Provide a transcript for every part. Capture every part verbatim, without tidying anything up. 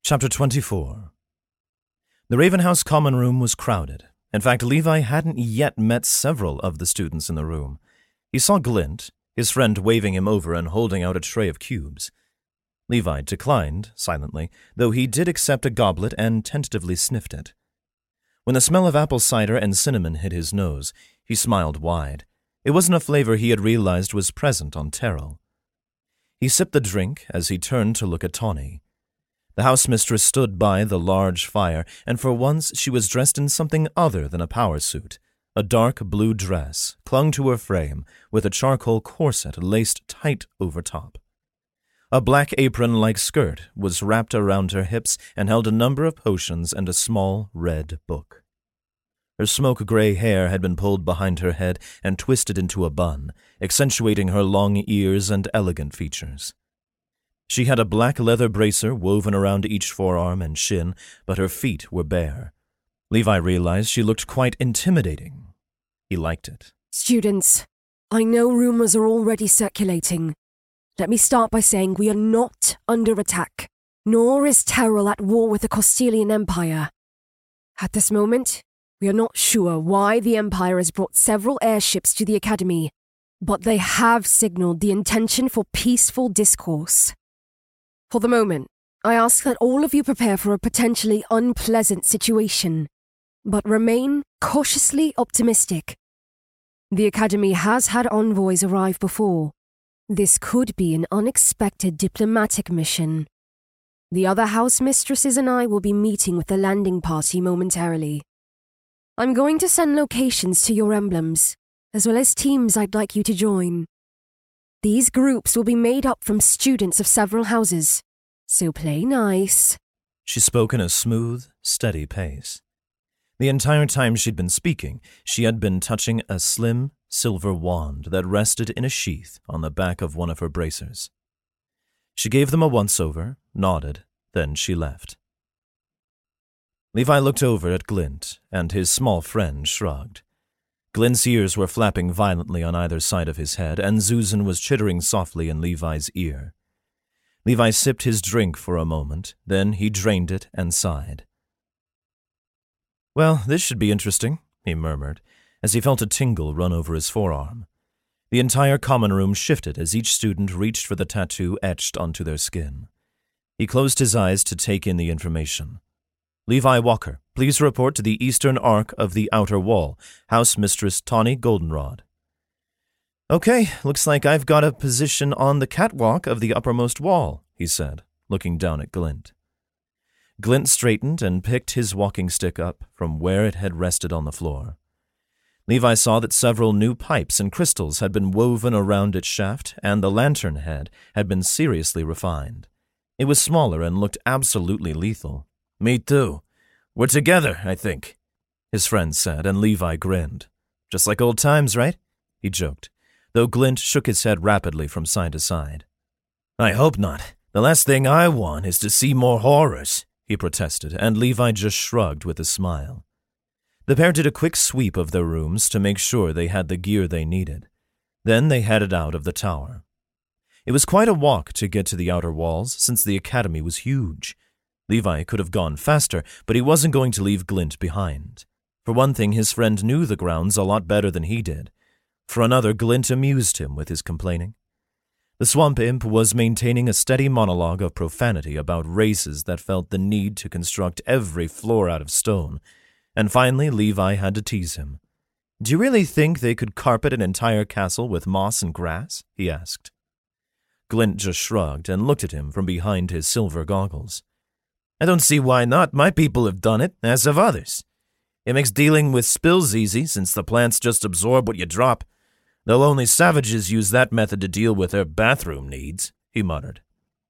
Chapter twenty-four. The Raven House common room was crowded. In fact, Levi hadn't yet met several of the students in the room. He saw Glint, his friend waving him over and holding out a tray of cubes. Levi declined, silently, though he did accept a goblet and tentatively sniffed it. When the smell of apple cider and cinnamon hit his nose, he smiled wide. It wasn't a flavor he had realized was present on Terrell. He sipped the drink as he turned to look at Tawny. The housemistress stood by the large fire, and for once she was dressed in something other than a power suit. A dark blue dress clung to her frame with a charcoal corset laced tight over top. A black apron-like skirt was wrapped around her hips and held a number of potions and a small red book. Her smoke-gray hair had been pulled behind her head and twisted into a bun, accentuating her long ears and elegant features. She had a black leather bracer woven around each forearm and shin, but her feet were bare. Levi realized she looked quite intimidating. He liked it. Students, I know rumors are already circulating. Let me start by saying we are not under attack, nor is Terrell at war with the Costilian Empire. At this moment, we are not sure why the Empire has brought several airships to the Academy, but they have signaled the intention for peaceful discourse. For the moment, I ask that all of you prepare for a potentially unpleasant situation, but remain cautiously optimistic. The Academy has had envoys arrive before. This could be an unexpected diplomatic mission. The other house mistresses and I will be meeting with the landing party momentarily. I'm going to send locations to your emblems, as well as teams I'd like you to join. These groups will be made up from students of several houses, so play nice. She spoke in a smooth, steady pace. The entire time she'd been speaking, she had been touching a slim, silver wand that rested in a sheath on the back of one of her bracers. She gave them a once-over, nodded, then she left. Levi looked over at Glint, and his small friend shrugged. Glint's ears were flapping violently on either side of his head, and Zuzan was chittering softly in Levi's ear. Levi sipped his drink for a moment, then he drained it and sighed. "Well, this should be interesting," he murmured, as he felt a tingle run over his forearm. The entire common room shifted as each student reached for the tattoo etched onto their skin. He closed his eyes to take in the information. "Levi Walker, please report to the eastern arc of the outer wall. House Mistress Tawny Goldenrod." "Okay, looks like I've got a position on the catwalk of the uppermost wall," he said, looking down at Glint. Glint straightened and picked his walking stick up from where it had rested on the floor. Levi saw that several new pipes and crystals had been woven around its shaft, and the lantern head had been seriously refined. It was smaller and looked absolutely lethal. "Me too. We're together, I think," his friend said, and Levi grinned. "Just like old times, right?" he joked, though Glint shook his head rapidly from side to side. "I hope not. The last thing I want is to see more horrors," he protested, and Levi just shrugged with a smile. The pair did a quick sweep of their rooms to make sure they had the gear they needed. Then they headed out of the tower. It was quite a walk to get to the outer walls, since the academy was huge. Levi could have gone faster, but he wasn't going to leave Glint behind. For one thing, his friend knew the grounds a lot better than he did. For another, Glint amused him with his complaining. The swamp imp was maintaining a steady monologue of profanity about races that felt the need to construct every floor out of stone, and finally Levi had to tease him. "Do you really think they could carpet an entire castle with moss and grass?" he asked. Glint just shrugged and looked at him from behind his silver goggles. "I don't see why not. My people have done it, as have others. It makes dealing with spills easy, since the plants just absorb what you drop, though only savages use that method to deal with their bathroom needs," he muttered.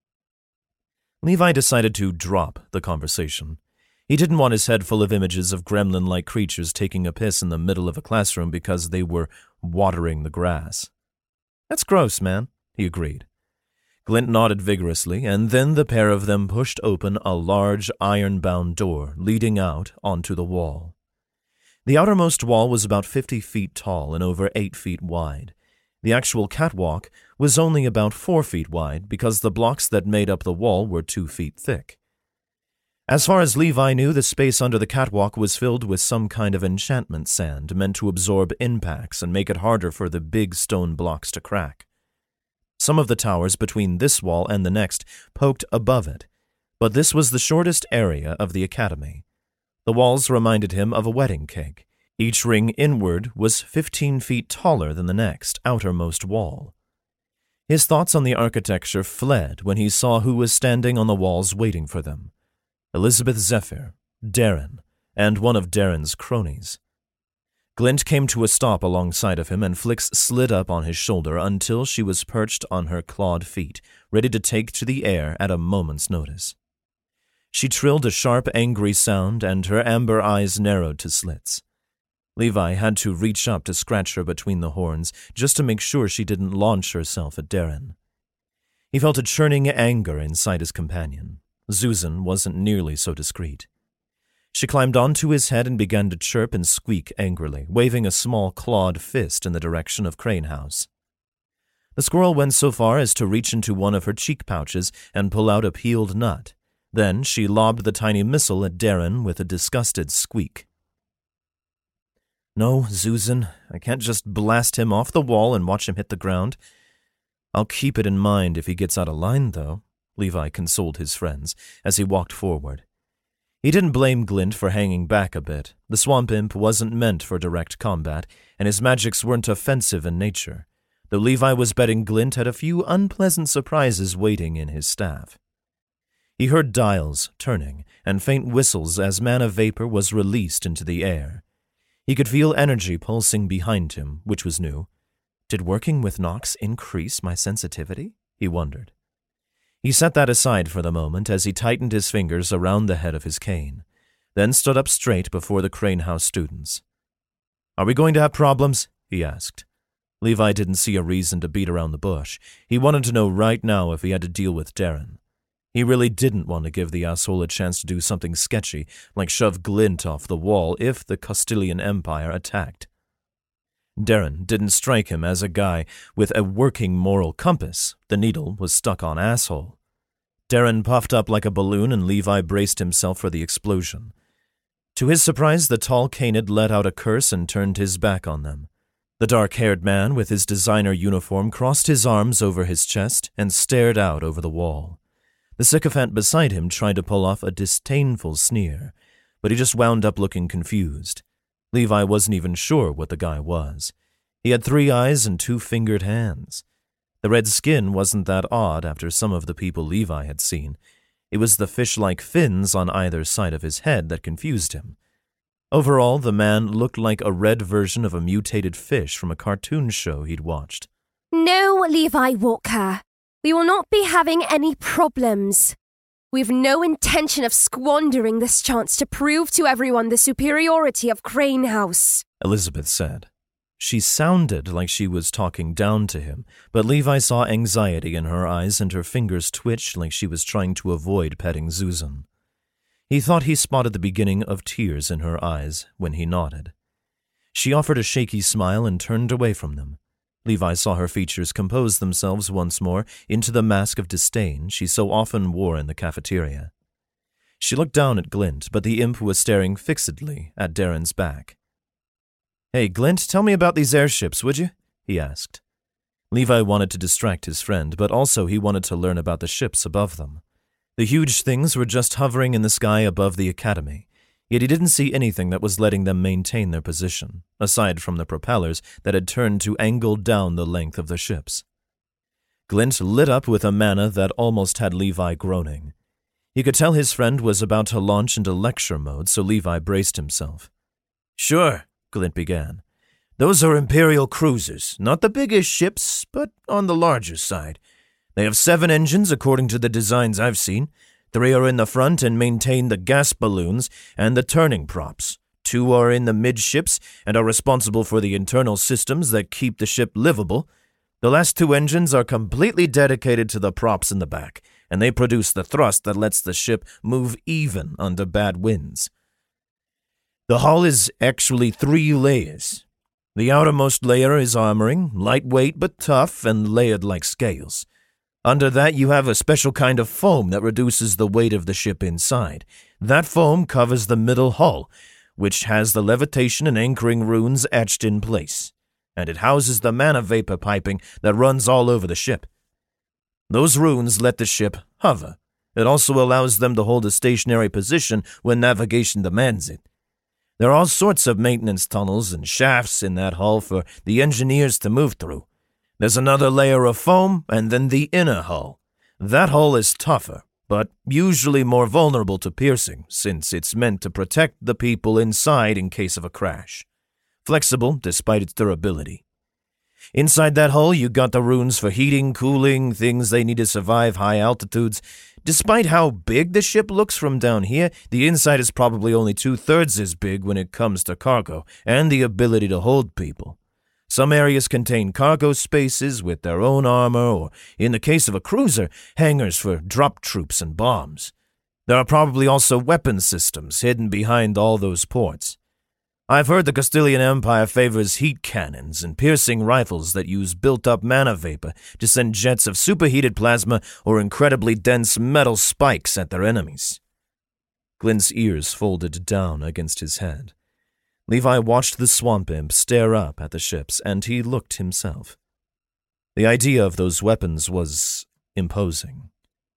Levi decided to drop the conversation. He didn't want his head full of images of gremlin-like creatures taking a piss in the middle of a classroom because they were watering the grass. "That's gross, man," he agreed. Glint nodded vigorously, and then the pair of them pushed open a large iron-bound door leading out onto the wall. The outermost wall was about fifty feet tall and over eight feet wide. The actual catwalk was only about four feet wide because the blocks that made up the wall were two feet thick. As far as Levi knew, the space under the catwalk was filled with some kind of enchantment sand meant to absorb impacts and make it harder for the big stone blocks to crack. Some of the towers between this wall and the next poked above it, but this was the shortest area of the academy. The walls reminded him of a wedding cake. Each ring inward was fifteen feet taller than the next, outermost wall. His thoughts on the architecture fled when he saw who was standing on the walls waiting for them. Elizabeth Zephyr, Darren, and one of Darren's cronies. Glint came to a stop alongside of him, and Flix slid up on his shoulder until she was perched on her clawed feet, ready to take to the air at a moment's notice. She trilled a sharp, angry sound, and her amber eyes narrowed to slits. Levi had to reach up to scratch her between the horns, just to make sure she didn't launch herself at Darren. He felt a churning anger inside his companion. Susan wasn't nearly so discreet. She climbed onto his head and began to chirp and squeak angrily, waving a small clawed fist in the direction of Crane House. The squirrel went so far as to reach into one of her cheek pouches and pull out a peeled nut. Then she lobbed the tiny missile at Darren with a disgusted squeak. No, Susan, I can't just blast him off the wall and watch him hit the ground. I'll keep it in mind if he gets out of line, though, Levi consoled his friends as he walked forward. He didn't blame Glint for hanging back a bit. The swamp imp wasn't meant for direct combat, and his magics weren't offensive in nature, though Levi was betting Glint had a few unpleasant surprises waiting in his staff. He heard dials turning and faint whistles as mana vapor was released into the air. He could feel energy pulsing behind him, which was new. Did working with Nox increase my sensitivity? He wondered. He set that aside for the moment as he tightened his fingers around the head of his cane, then stood up straight before the Crane House students. Are we going to have problems? He asked. Levi didn't see a reason to beat around the bush. He wanted to know right now if he had to deal with Darren. He really didn't want to give the asshole a chance to do something sketchy, like shove Glint off the wall if the Castilian Empire attacked. Darren didn't strike him as a guy with a working moral compass. The needle was stuck on asshole. Darren puffed up like a balloon, and Levi braced himself for the explosion. To his surprise, the tall Canid let out a curse and turned his back on them. The dark-haired man with his designer uniform crossed his arms over his chest and stared out over the wall. The sycophant beside him tried to pull off a disdainful sneer, but he just wound up looking confused. Levi wasn't even sure what the guy was. He had three eyes and two fingered hands. The red skin wasn't that odd after some of the people Levi had seen. It was the fish-like fins on either side of his head that confused him. Overall, the man looked like a red version of a mutated fish from a cartoon show he'd watched. No, Levi Walker. We will not be having any problems. We've no intention of squandering this chance to prove to everyone the superiority of Crane House, Elizabeth said. She sounded like she was talking down to him, but Levi saw anxiety in her eyes and her fingers twitched like she was trying to avoid petting Susan. He thought he spotted the beginning of tears in her eyes when he nodded. She offered a shaky smile and turned away from them. Levi saw her features compose themselves once more into the mask of disdain she so often wore in the cafeteria. She looked down at Glint, but the imp was staring fixedly at Darren's back. Hey, Glint, tell me about these airships, would you? He asked. Levi wanted to distract his friend, but also he wanted to learn about the ships above them. The huge things were just hovering in the sky above the academy, yet he didn't see anything that was letting them maintain their position, aside from the propellers that had turned to angle down the length of the ships. Glint lit up with a mana that almost had Levi groaning. He could tell his friend was about to launch into lecture mode, so Levi braced himself. Sure, Glint began. Those are Imperial cruisers, not the biggest ships, but on the larger side. They have seven engines according to the designs I've seen. Three are in the front and maintain the gas balloons and the turning props. Two are in the midships and are responsible for the internal systems that keep the ship livable. The last two engines are completely dedicated to the props in the back, and they produce the thrust that lets the ship move even under bad winds. The hull is actually three layers. The outermost layer is armoring, lightweight but tough and layered like scales. Under that, you have a special kind of foam that reduces the weight of the ship inside. That foam covers the middle hull, which has the levitation and anchoring runes etched in place, and it houses the mana vapor piping that runs all over the ship. Those runes let the ship hover. It also allows them to hold a stationary position when navigation demands it. There are all sorts of maintenance tunnels and shafts in that hull for the engineers to move through. There's another layer of foam, and then the inner hull. That hull is tougher, but usually more vulnerable to piercing, since it's meant to protect the people inside in case of a crash. Flexible despite its durability. Inside that hull, you got the runes for heating, cooling, things they need to survive high altitudes. Despite how big the ship looks from down here, the inside is probably only two-thirds as big when it comes to cargo and the ability to hold people. Some areas contain cargo spaces with their own armor, or, in the case of a cruiser, hangars for drop troops and bombs. There are probably also weapon systems hidden behind all those ports. I've heard the Castilian Empire favors heat cannons and piercing rifles that use built-up mana vapor to send jets of superheated plasma or incredibly dense metal spikes at their enemies. Glint's ears folded down against his head. Levi watched the swamp imp stare up at the ships, and he looked himself. The idea of those weapons was imposing.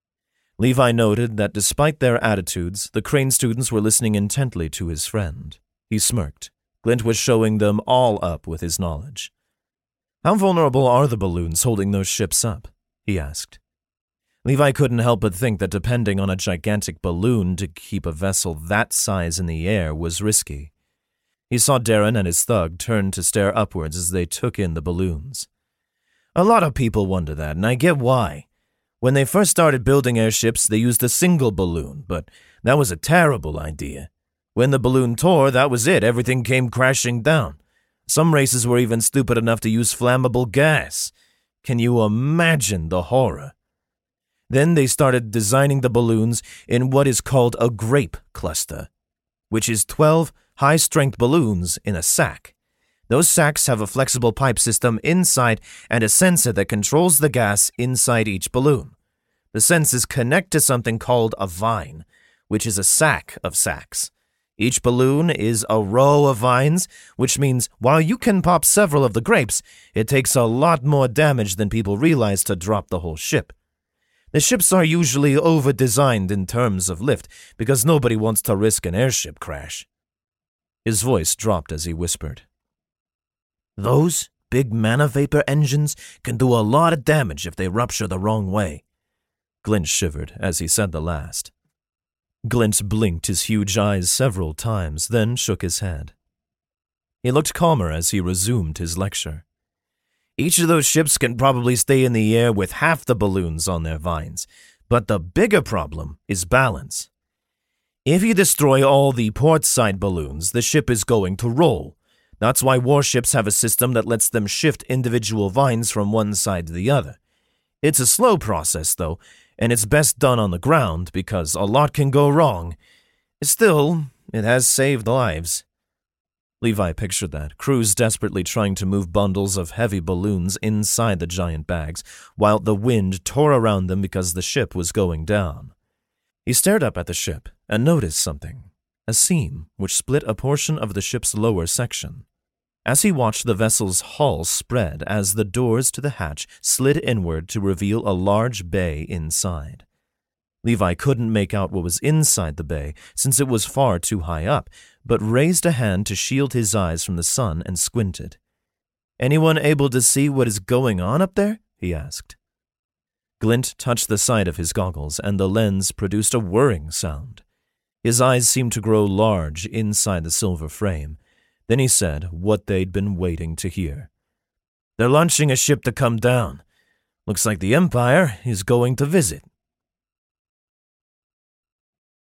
Levi noted that despite their attitudes, the Crane students were listening intently to his friend. He smirked. Glint was showing them all up with his knowledge. How vulnerable are the balloons holding those ships up? He asked. Levi couldn't help but think that depending on a gigantic balloon to keep a vessel that size in the air was risky. He saw Darren and his thug turn to stare upwards as they took in the balloons. A lot of people wonder that, and I get why. When they first started building airships, they used a single balloon, but that was a terrible idea. When the balloon tore, that was it. Everything came crashing down. Some races were even stupid enough to use flammable gas. Can you imagine the horror? Then they started designing the balloons in what is called a grape cluster, which is twelve high-strength balloons in a sack. Those sacks have a flexible pipe system inside and a sensor that controls the gas inside each balloon. The sensors connect to something called a vine, which is a sack of sacks. Each balloon is a row of vines, which means while you can pop several of the grapes, it takes a lot more damage than people realize to drop the whole ship. The ships are usually over-designed in terms of lift because nobody wants to risk an airship crash. His voice dropped as he whispered. Those big mana vapor engines can do a lot of damage if they rupture the wrong way. Glint shivered as he said the last. Glint blinked his huge eyes several times, then shook his head. He looked calmer as he resumed his lecture. Each of those ships can probably stay in the air with half the balloons on their vines, but the bigger problem is balance. If you destroy all the port-side balloons, the ship is going to roll. That's why warships have a system that lets them shift individual vines from one side to the other. It's a slow process, though, and it's best done on the ground because a lot can go wrong. Still, it has saved lives. Levi pictured that, crews desperately trying to move bundles of heavy balloons inside the giant bags, while the wind tore around them because the ship was going down. He stared up at the ship and noticed something, a seam which split a portion of the ship's lower section. As he watched the vessel's hull spread as the doors to the hatch slid inward to reveal a large bay inside. Levi couldn't make out what was inside the bay since it was far too high up, but raised a hand to shield his eyes from the sun and squinted. "Anyone able to see what is going on up there?" he asked. Glint touched the side of his goggles, and the lens produced a whirring sound. His eyes seemed to grow large inside the silver frame. Then he said what they'd been waiting to hear. "They're launching a ship to come down. Looks like the Empire is going to visit."